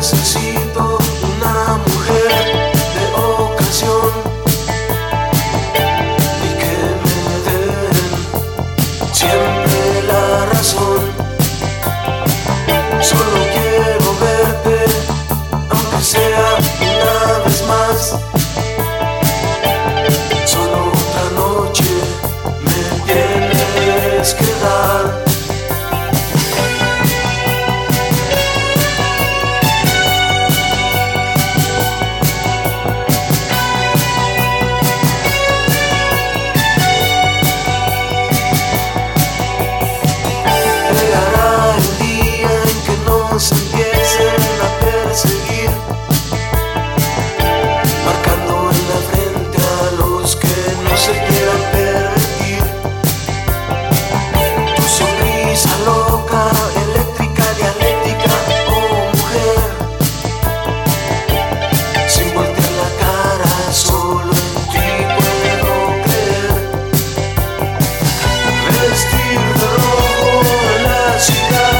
necesito una mujer de ocasión y que me den siempre la razón. Solo quiero verte, aunque sea una vez más. Solo otra noche me tienes que dar. Nos empiecen a perseguir, marcando en la frente a los que no se quieran pervertir. Tu sonrisa loca, eléctrica, dialéctica, oh mujer, sin voltear la cara, solo en ti puedo creer. Vestir de rojo en la ciudad,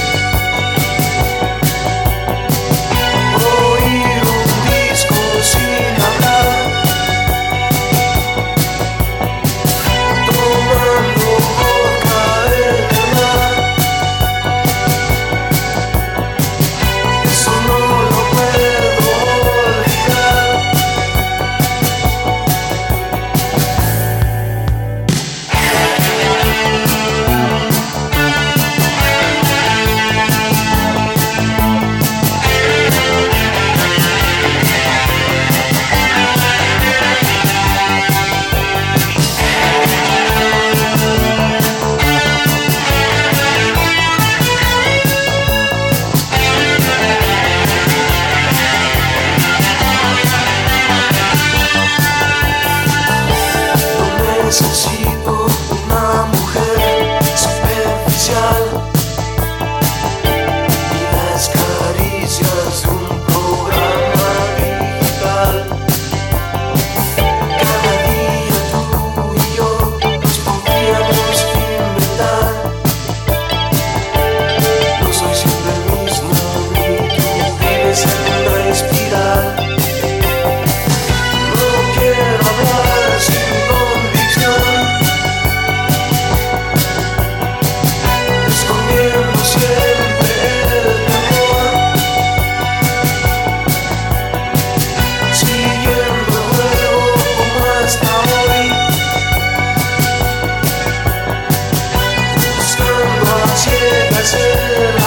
necesito una mujer superficial y las caricias de un programa digital. Cada día tú y yo nos podríamos inventar. No soy siempre el mismo, ni tú vives en una espiral. No quiero hablar sin siempre el amor, siguiendo el juego como hasta hoy, buscando a ciegas el